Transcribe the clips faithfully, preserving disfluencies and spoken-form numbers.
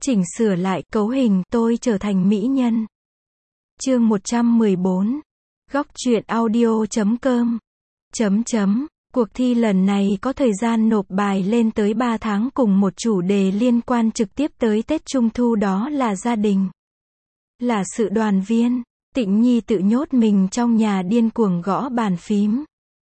chỉnh sửa lại cấu hình tôi trở thành mỹ nhân. Chương một trăm mười bốn. Góc truyện audio chấm com. Chấm chấm. Cuộc thi lần này có thời gian nộp bài lên tới ba tháng cùng một chủ đề liên quan trực tiếp tới Tết Trung Thu, đó là gia đình. Là sự đoàn viên. Tịnh Nhi tự nhốt mình trong nhà điên cuồng gõ bàn phím.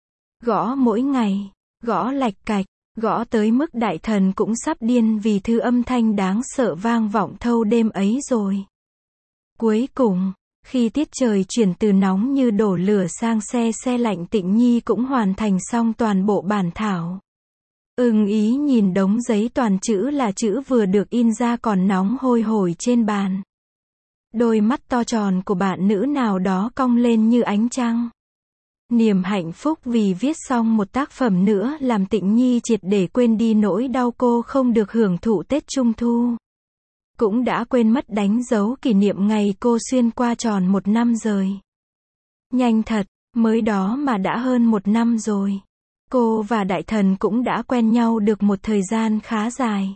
Gõ mỗi ngày. Gõ lạch cạch. Gõ tới mức đại thần cũng sắp điên vì thứ âm thanh đáng sợ vang vọng thâu đêm ấy rồi. Cuối cùng, khi tiết trời chuyển từ nóng như đổ lửa sang se se lạnh, Tịnh Nhi cũng hoàn thành xong toàn bộ bản thảo. Ưng ý nhìn đống giấy toàn chữ là chữ vừa được in ra còn nóng hôi hổi trên bàn. Đôi mắt to tròn của bạn nữ nào đó cong lên như ánh trăng. Niềm hạnh phúc vì viết xong một tác phẩm nữa làm Tịnh Nhi triệt để quên đi nỗi đau cô không được hưởng thụ Tết Trung Thu. Cũng đã quên mất đánh dấu kỷ niệm ngày cô xuyên qua tròn một năm rồi. Nhanh thật, mới đó mà đã hơn một năm rồi. Cô và đại thần cũng đã quen nhau được một thời gian khá dài.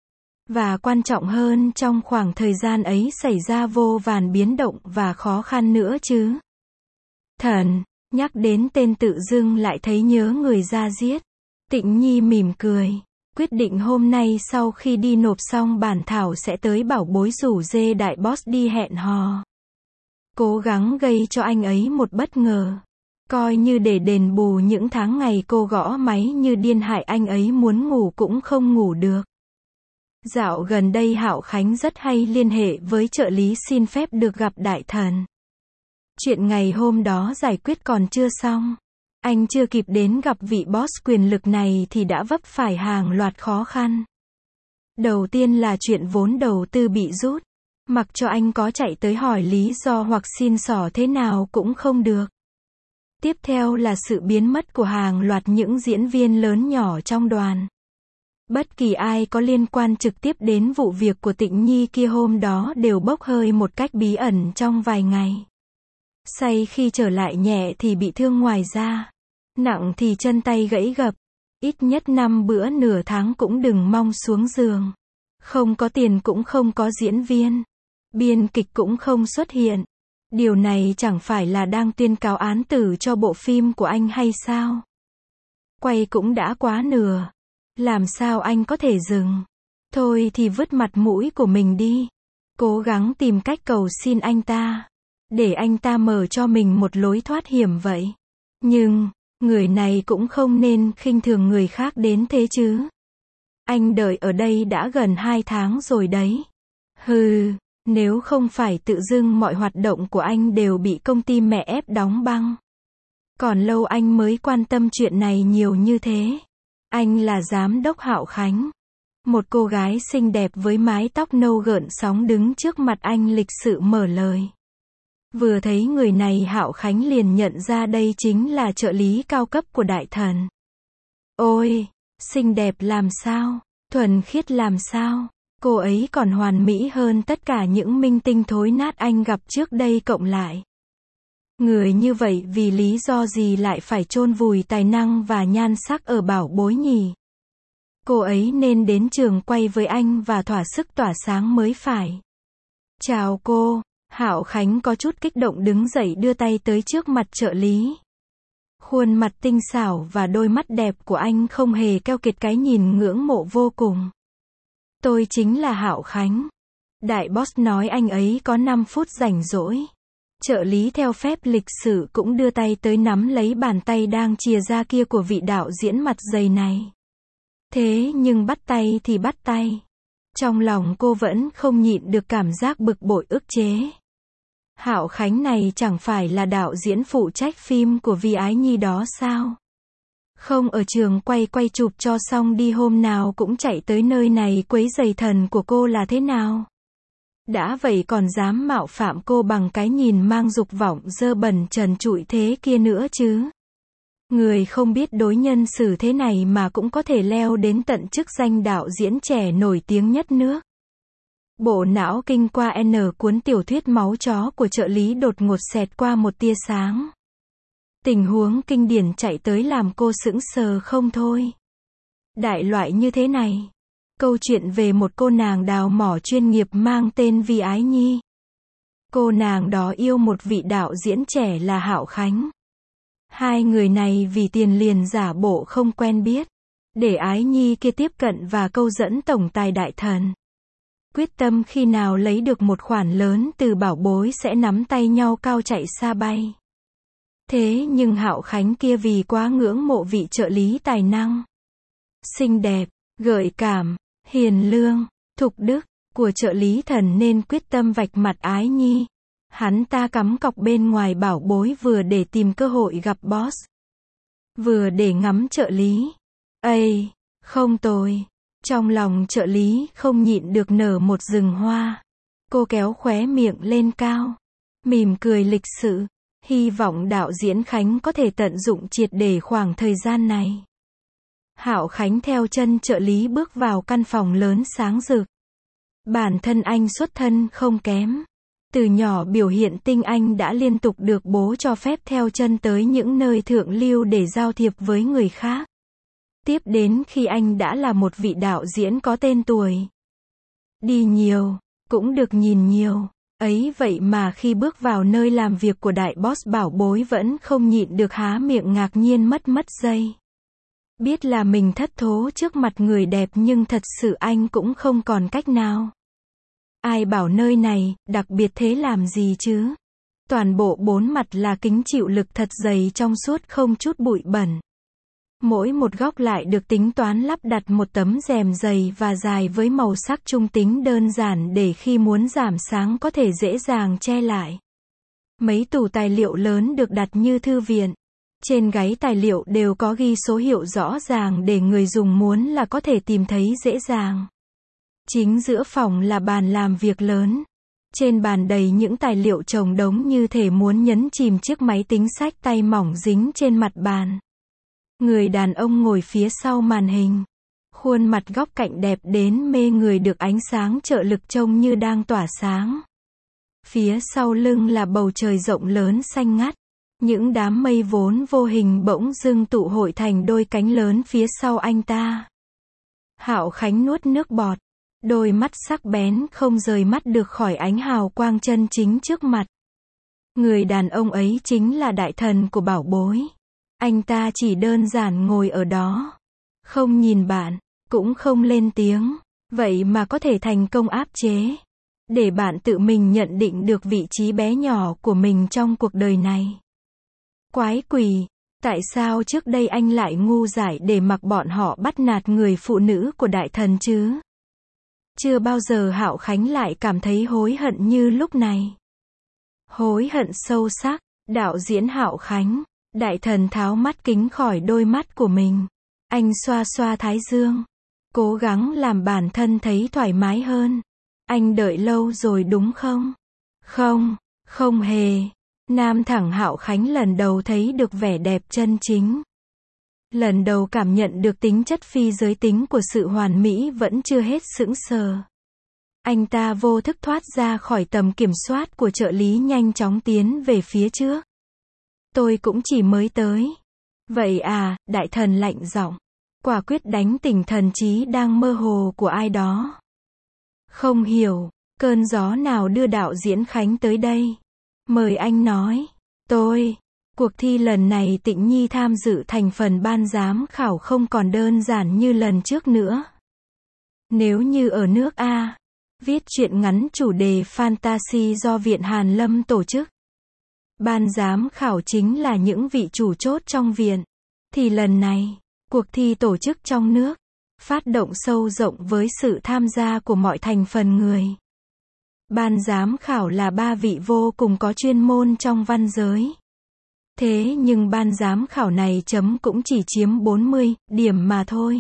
Và quan trọng hơn, trong khoảng thời gian ấy xảy ra vô vàn biến động và khó khăn nữa chứ. Thần, nhắc đến tên tự dưng lại thấy nhớ người da diết. Tịnh Nhi mỉm cười. Quyết định hôm nay sau khi đi nộp xong bản thảo sẽ tới bảo bối rủ dê đại boss đi hẹn hò. Cố gắng gây cho anh ấy một bất ngờ. Coi như để đền bù những tháng ngày cô gõ máy như điên hại anh ấy muốn ngủ cũng không ngủ được. Dạo gần đây Hạo Khánh rất hay liên hệ với trợ lý xin phép được gặp đại thần. Chuyện ngày hôm đó giải quyết còn chưa xong. Anh chưa kịp đến gặp vị boss quyền lực này thì đã vấp phải hàng loạt khó khăn. Đầu tiên là chuyện vốn đầu tư bị rút. Mặc cho anh có chạy tới hỏi lý do hoặc xin xỏ thế nào cũng không được. Tiếp theo là sự biến mất của hàng loạt những diễn viên lớn nhỏ trong đoàn. Bất kỳ ai có liên quan trực tiếp đến vụ việc của Tịnh Nhi kia hôm đó đều bốc hơi một cách bí ẩn trong vài ngày. Say khi trở lại, nhẹ thì bị thương ngoài da, nặng thì chân tay gãy gập. Ít nhất năm bữa nửa tháng cũng đừng mong xuống giường. Không có tiền cũng không có diễn viên. Biên kịch cũng không xuất hiện. Điều này chẳng phải là đang tuyên cáo án tử cho bộ phim của anh hay sao? Quay cũng đã quá nửa. Làm sao anh có thể dừng? Thôi thì vứt mặt mũi của mình đi. Cố gắng tìm cách cầu xin anh ta. Để anh ta mở cho mình một lối thoát hiểm vậy. Nhưng, người này cũng không nên khinh thường người khác đến thế chứ. Anh đợi ở đây đã gần hai tháng rồi đấy. Hừ, nếu không phải tự dưng mọi hoạt động của anh đều bị công ty mẹ ép đóng băng. Còn lâu anh mới quan tâm chuyện này nhiều như thế. Anh là giám đốc Hạo Khánh. Một cô gái xinh đẹp với mái tóc nâu gợn sóng đứng trước mặt anh lịch sự mở lời. Vừa thấy người này Hạo Khánh liền nhận ra đây chính là trợ lý cao cấp của đại thần. Ôi, xinh đẹp làm sao, thuần khiết làm sao, cô ấy còn hoàn mỹ hơn tất cả những minh tinh thối nát anh gặp trước đây cộng lại. Người như vậy vì lý do gì lại phải chôn vùi tài năng và nhan sắc ở bảo bối nhỉ? Cô ấy nên đến trường quay với anh và thỏa sức tỏa sáng mới phải. Chào cô. Hạo Khánh có chút kích động đứng dậy đưa tay tới trước mặt trợ lý. Khuôn mặt tinh xảo và đôi mắt đẹp của anh không hề keo kiệt, cái nhìn ngưỡng mộ vô cùng. Tôi chính là Hạo Khánh. Đại boss nói anh ấy có năm phút rảnh rỗi. Trợ lý theo phép lịch sự cũng đưa tay tới nắm lấy bàn tay đang chìa ra kia của vị đạo diễn mặt dày này. Thế nhưng bắt tay thì bắt tay. Trong lòng cô vẫn không nhịn được cảm giác bực bội ức chế. Hạo Khánh này chẳng phải là đạo diễn phụ trách phim của Vì Ái Nhi đó sao? Không ở trường quay quay chụp cho xong đi hôm nào cũng chạy tới nơi này quấy rầy thần của cô là thế nào? Đã vậy còn dám mạo phạm cô bằng cái nhìn mang dục vọng dơ bẩn trần trụi thế kia nữa chứ? Người không biết đối nhân xử thế này mà cũng có thể leo đến tận chức danh đạo diễn trẻ nổi tiếng nhất nước. Bộ não kinh qua N cuốn tiểu thuyết máu chó của trợ lý đột ngột xẹt qua một tia sáng. Tình huống kinh điển chạy tới làm cô sững sờ không thôi. Đại loại như thế này, Câu chuyện về một cô nàng đào mỏ chuyên nghiệp mang tên Vi Ái Nhi. Cô nàng đó yêu một vị đạo diễn trẻ là Hạo Khánh. Hai người này vì tiền liền giả bộ không quen biết, để Ái Nhi kia tiếp cận và câu dẫn tổng tài đại thần. Quyết tâm khi nào lấy được một khoản lớn từ Bảo Bối sẽ nắm tay nhau cao chạy xa bay. Thế nhưng Hạo Khánh kia vì quá ngưỡng mộ vị trợ lý tài năng, xinh đẹp, gợi cảm, hiền lương, thục đức của trợ lý thần nên quyết tâm vạch mặt Ái Nhi. Hắn ta cắm cọc bên ngoài Bảo Bối vừa để tìm cơ hội gặp boss, vừa để ngắm trợ lý. Ây, không tồi. Trong lòng trợ lý không nhịn được nở một rừng hoa. Cô kéo khóe miệng lên cao, mỉm cười lịch sự, hy vọng đạo diễn Khánh có thể tận dụng triệt để khoảng thời gian này. Hạo Khánh theo chân trợ lý bước vào căn phòng lớn sáng rực. Bản thân anh xuất thân không kém. Từ nhỏ biểu hiện tinh anh đã liên tục được bố cho phép theo chân tới những nơi thượng lưu để giao thiệp với người khác. Tiếp đến khi anh đã là một vị đạo diễn có tên tuổi. Đi nhiều, cũng được nhìn nhiều. Ấy vậy mà khi bước vào nơi làm việc của đại boss Bảo Bối vẫn không nhịn được há miệng ngạc nhiên mất mất giây. Biết là mình thất thố trước mặt người đẹp nhưng thật sự anh cũng không còn cách nào. Ai bảo nơi này, đặc biệt thế làm gì chứ? Toàn bộ bốn mặt là kính chịu lực thật dày trong suốt không chút bụi bẩn. Mỗi một góc lại được tính toán lắp đặt một tấm rèm dày và dài với màu sắc trung tính đơn giản để khi muốn giảm sáng có thể dễ dàng che lại. Mấy tủ tài liệu lớn được đặt như thư viện. Trên gáy tài liệu đều có ghi số hiệu rõ ràng để người dùng muốn là có thể tìm thấy dễ dàng. Chính giữa phòng là bàn làm việc lớn. Trên bàn đầy những tài liệu chồng đống như thể muốn nhấn chìm chiếc máy tính xách tay mỏng dính trên mặt bàn. Người đàn ông ngồi phía sau màn hình. Khuôn mặt góc cạnh đẹp đến mê người được ánh sáng trợ lực trông như đang tỏa sáng. Phía sau lưng là bầu trời rộng lớn xanh ngắt. Những đám mây vốn vô hình bỗng dưng tụ hội thành đôi cánh lớn phía sau anh ta. Hạo Khánh nuốt nước bọt. Đôi mắt sắc bén không rời mắt được khỏi ánh hào quang chân chính trước mặt. Người đàn ông ấy chính là đại thần của Bảo Bối. Anh ta chỉ đơn giản ngồi ở đó. Không nhìn bạn, cũng không lên tiếng. Vậy mà có thể thành công áp chế. Để bạn tự mình nhận định được vị trí bé nhỏ của mình trong cuộc đời này. Quái quỷ, tại sao trước đây anh lại ngu dại để mặc bọn họ bắt nạt người phụ nữ của đại thần chứ? Chưa bao giờ Hạo Khánh lại cảm thấy hối hận như lúc này. Hối hận sâu sắc, đạo diễn Hạo Khánh, đại thần tháo mắt kính khỏi đôi mắt của mình. Anh xoa xoa thái dương, cố gắng làm bản thân thấy thoải mái hơn. Anh đợi lâu rồi đúng không? Không, không hề. Nam thẳng Hạo Khánh lần đầu thấy được vẻ đẹp chân chính. Lần đầu cảm nhận được tính chất phi giới tính của sự hoàn mỹ vẫn chưa hết sững sờ. Anh ta vô thức thoát ra khỏi tầm kiểm soát của trợ lý nhanh chóng tiến về phía trước. Tôi cũng chỉ mới tới. Vậy à, đại thần lạnh giọng. Quả quyết đánh tỉnh thần trí đang mơ hồ của ai đó. Không hiểu, cơn gió nào đưa đạo diễn Khánh tới đây? Mời anh nói. Tôi, cuộc thi lần này Tịnh Nhi tham dự thành phần ban giám khảo không còn đơn giản như lần trước nữa. Nếu như ở nước A, viết truyện ngắn chủ đề fantasy do Viện Hàn Lâm tổ chức. Ban giám khảo chính là những vị chủ chốt trong viện. Thì lần này, cuộc thi tổ chức trong nước, phát động sâu rộng với sự tham gia của mọi thành phần người. Ban giám khảo là ba vị vô cùng có chuyên môn trong văn giới. Thế nhưng ban giám khảo này chấm cũng chỉ chiếm bốn mươi điểm mà thôi.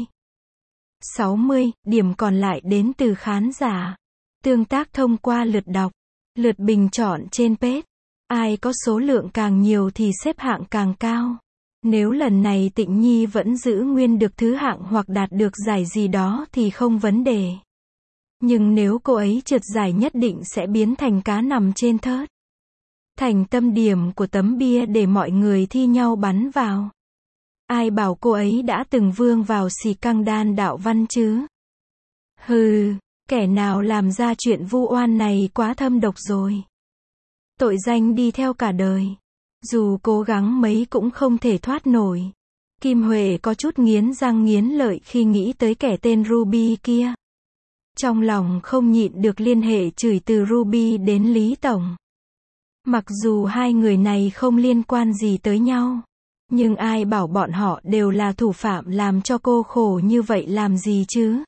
sáu mươi điểm còn lại đến từ khán giả. Tương tác thông qua lượt đọc, lượt bình chọn trên page. Ai có số lượng càng nhiều thì xếp hạng càng cao. Nếu lần này Tịnh Nhi vẫn giữ nguyên được thứ hạng hoặc đạt được giải gì đó thì không vấn đề. Nhưng nếu cô ấy trượt giải nhất định sẽ biến thành cá nằm trên thớt. Thành tâm điểm của tấm bia để mọi người thi nhau bắn vào. Ai bảo cô ấy đã từng vương vào xì căng đan đạo văn chứ? Hừ, kẻ nào làm ra chuyện vu oan này quá thâm độc rồi. Tội danh đi theo cả đời. Dù cố gắng mấy cũng không thể thoát nổi. Kim Huệ có chút nghiến răng nghiến lợi khi nghĩ tới kẻ tên Ruby kia. Trong lòng không nhịn được liên hệ chửi từ Ruby đến Lý Tổng. Mặc dù hai người này không liên quan gì tới nhau, nhưng ai bảo bọn họ đều là thủ phạm làm cho cô khổ như vậy làm gì chứ?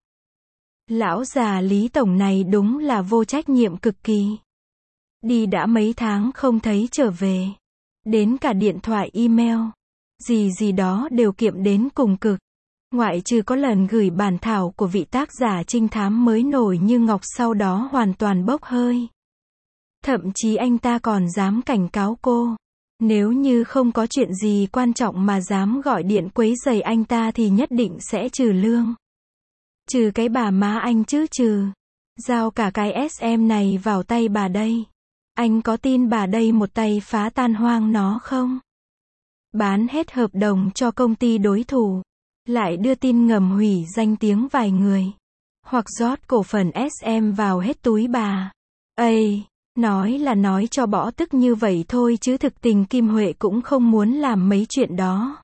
Lão già Lý Tổng này đúng là vô trách nhiệm cực kỳ. Đi đã mấy tháng không thấy trở về. Đến cả điện thoại email, gì gì đó đều kiệm đến cùng cực. Ngoại trừ có lần gửi bản thảo của vị tác giả trinh thám mới nổi như ngọc sau đó hoàn toàn bốc hơi. Thậm chí anh ta còn dám cảnh cáo cô. Nếu như không có chuyện gì quan trọng mà dám gọi điện quấy rầy anh ta thì nhất định sẽ trừ lương. Trừ cái bà má anh chứ trừ. Giao cả cái ét em này vào tay bà đây. Anh có tin bà đây một tay phá tan hoang nó không? Bán hết hợp đồng cho công ty đối thủ. Lại đưa tin ngầm hủy danh tiếng vài người. Hoặc rót cổ phần ét em vào hết túi bà. Ây, nói là nói cho bỏ tức như vậy thôi chứ thực tình Kim Huệ cũng không muốn làm mấy chuyện đó.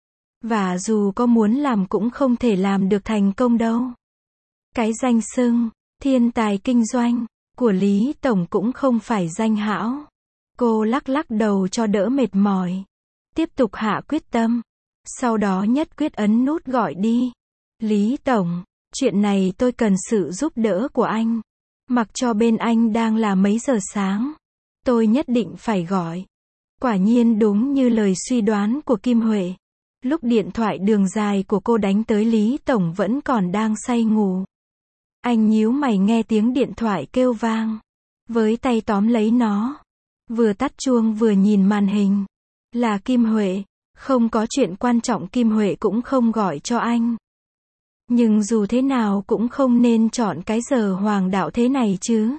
Và dù có muốn làm cũng không thể làm được thành công đâu. Cái danh xưng, thiên tài kinh doanh, của Lý Tổng cũng không phải danh hão. Cô lắc lắc đầu cho đỡ mệt mỏi. Tiếp tục hạ quyết tâm. Sau đó nhất quyết ấn nút gọi đi. Lý Tổng, chuyện này tôi cần sự giúp đỡ của anh. Mặc cho bên anh đang là mấy giờ sáng. Tôi nhất định phải gọi. Quả nhiên đúng như lời suy đoán của Kim Huệ. Lúc điện thoại đường dài của cô đánh tới Lý Tổng vẫn còn đang say ngủ. Anh nhíu mày nghe tiếng điện thoại kêu vang. Với tay tóm lấy nó. Vừa tắt chuông vừa nhìn màn hình. Là Kim Huệ. Không có chuyện quan trọng Kim Huệ cũng không gọi cho anh. Nhưng dù thế nào cũng không nên chọn cái giờ hoàng đạo thế này chứ.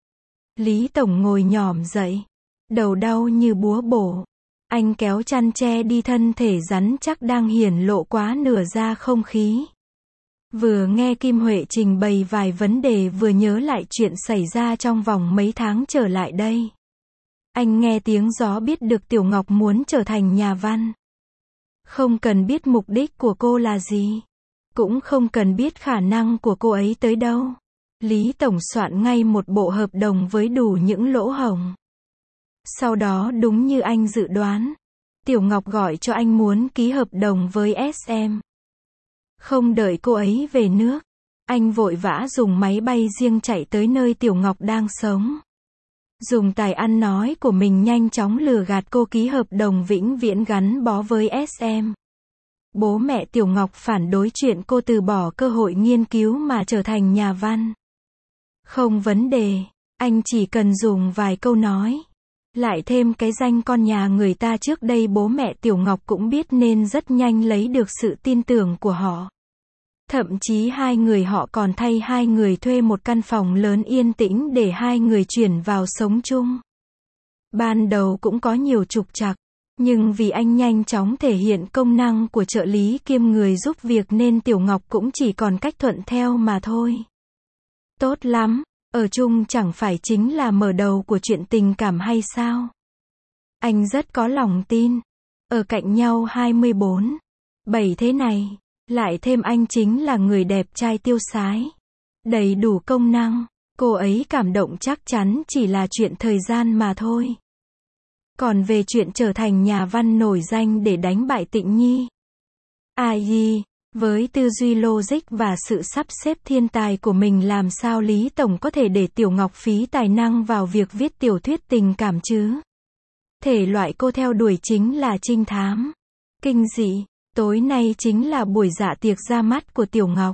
Lý Tổng ngồi nhỏm dậy. Đầu đau như búa bổ. Anh kéo chăn che đi thân thể rắn chắc đang hiển lộ quá nửa ra không khí. Vừa nghe Kim Huệ trình bày vài vấn đề vừa nhớ lại chuyện xảy ra trong vòng mấy tháng trở lại đây. Anh nghe tiếng gió biết được Tiểu Ngọc muốn trở thành nhà văn. Không cần biết mục đích của cô là gì. Cũng không cần biết khả năng của cô ấy tới đâu. Lý Tổng soạn ngay một bộ hợp đồng với đủ những lỗ hổng. Sau đó đúng như anh dự đoán. Tiểu Ngọc gọi cho anh muốn ký hợp đồng với ét em. Không đợi cô ấy về nước. Anh vội vã dùng máy bay riêng chạy tới nơi Tiểu Ngọc đang sống. Dùng tài ăn nói của mình nhanh chóng lừa gạt cô ký hợp đồng vĩnh viễn gắn bó với ét em. Bố mẹ Tiểu Ngọc phản đối chuyện cô từ bỏ cơ hội nghiên cứu mà trở thành nhà văn. Không vấn đề, anh chỉ cần dùng vài câu nói. Lại thêm cái danh con nhà người ta trước đây bố mẹ Tiểu Ngọc cũng biết nên rất nhanh lấy được sự tin tưởng của họ. Thậm chí hai người họ còn thay hai người thuê một căn phòng lớn yên tĩnh để hai người chuyển vào sống chung. Ban đầu cũng có nhiều trục trặc, nhưng vì anh nhanh chóng thể hiện công năng của trợ lý kiêm người giúp việc nên Tiểu Ngọc cũng chỉ còn cách thuận theo mà thôi. Tốt lắm, ở chung chẳng phải chính là mở đầu của chuyện tình cảm hay sao? Anh rất có lòng tin. Ở cạnh nhau hai mươi bốn, bảy thế này. Lại thêm anh chính là người đẹp trai tiêu sái. Đầy đủ công năng. Cô ấy cảm động chắc chắn chỉ là chuyện thời gian mà thôi. Còn về chuyện trở thành nhà văn nổi danh để đánh bại Tịnh Nhi. Ai, với tư duy logic và sự sắp xếp thiên tài của mình làm sao Lý Tổng có thể để Tiểu Ngọc phí tài năng vào việc viết tiểu thuyết tình cảm chứ? Thể loại cô theo đuổi chính là trinh thám. Kinh dị. Tối nay chính là buổi dạ tiệc ra mắt của Tiểu Ngọc.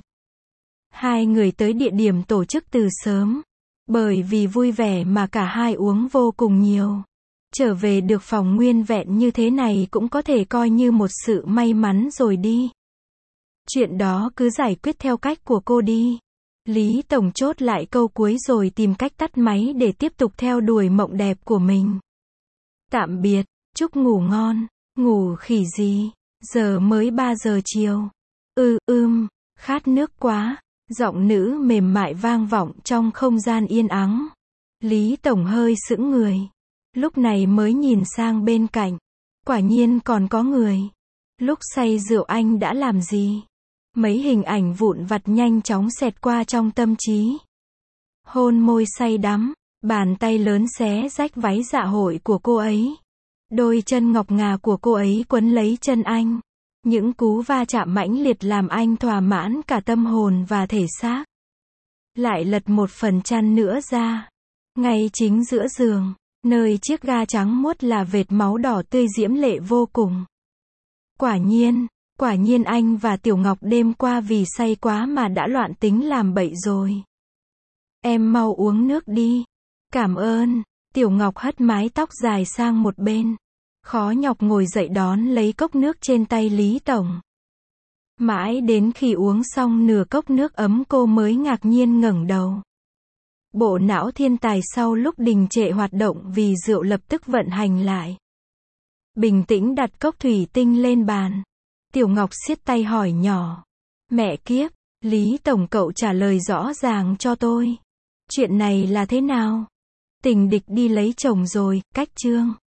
Hai người tới địa điểm tổ chức từ sớm. Bởi vì vui vẻ mà cả hai uống vô cùng nhiều. Trở về được phòng nguyên vẹn như thế này cũng có thể coi như một sự may mắn rồi đi. Chuyện đó cứ giải quyết theo cách của cô đi. Lý Tổng chốt lại câu cuối rồi tìm cách tắt máy để tiếp tục theo đuổi mộng đẹp của mình. Tạm biệt, chúc ngủ ngon. Ngủ khỉ gì? Giờ mới ba giờ chiều. Ừ, ưm, khát nước quá. Giọng nữ mềm mại vang vọng trong không gian yên ắng. Lý Tổng hơi sững người. Lúc này mới nhìn sang bên cạnh. Quả nhiên còn có người. Lúc say rượu anh đã làm gì? Mấy hình ảnh vụn vặt nhanh chóng xẹt qua trong tâm trí. Hôn môi say đắm, bàn tay lớn xé rách váy dạ hội của cô ấy. Đôi chân ngọc ngà của cô ấy quấn lấy chân anh. Những cú va chạm mãnh liệt làm anh thỏa mãn cả tâm hồn và thể xác. Lại lật một phần chăn nữa ra. Ngay chính giữa giường, nơi chiếc ga trắng muốt là vệt máu đỏ tươi diễm lệ vô cùng. Quả nhiên, quả nhiên anh và Tiểu Ngọc đêm qua vì say quá mà đã loạn tính làm bậy rồi. Em mau uống nước đi. Cảm ơn. Tiểu Ngọc hất mái tóc dài sang một bên. Khó nhọc ngồi dậy đón lấy cốc nước trên tay Lý Tổng. Mãi đến khi uống xong nửa cốc nước ấm cô mới ngạc nhiên ngẩng đầu. Bộ não thiên tài sau lúc đình trệ hoạt động vì rượu lập tức vận hành lại. Bình tĩnh đặt cốc thủy tinh lên bàn. Tiểu Ngọc siết tay hỏi nhỏ. Mẹ kiếp, Lý Tổng cậu trả lời rõ ràng cho tôi. Chuyện này là thế nào? Tình địch đi lấy chồng rồi, cách chương.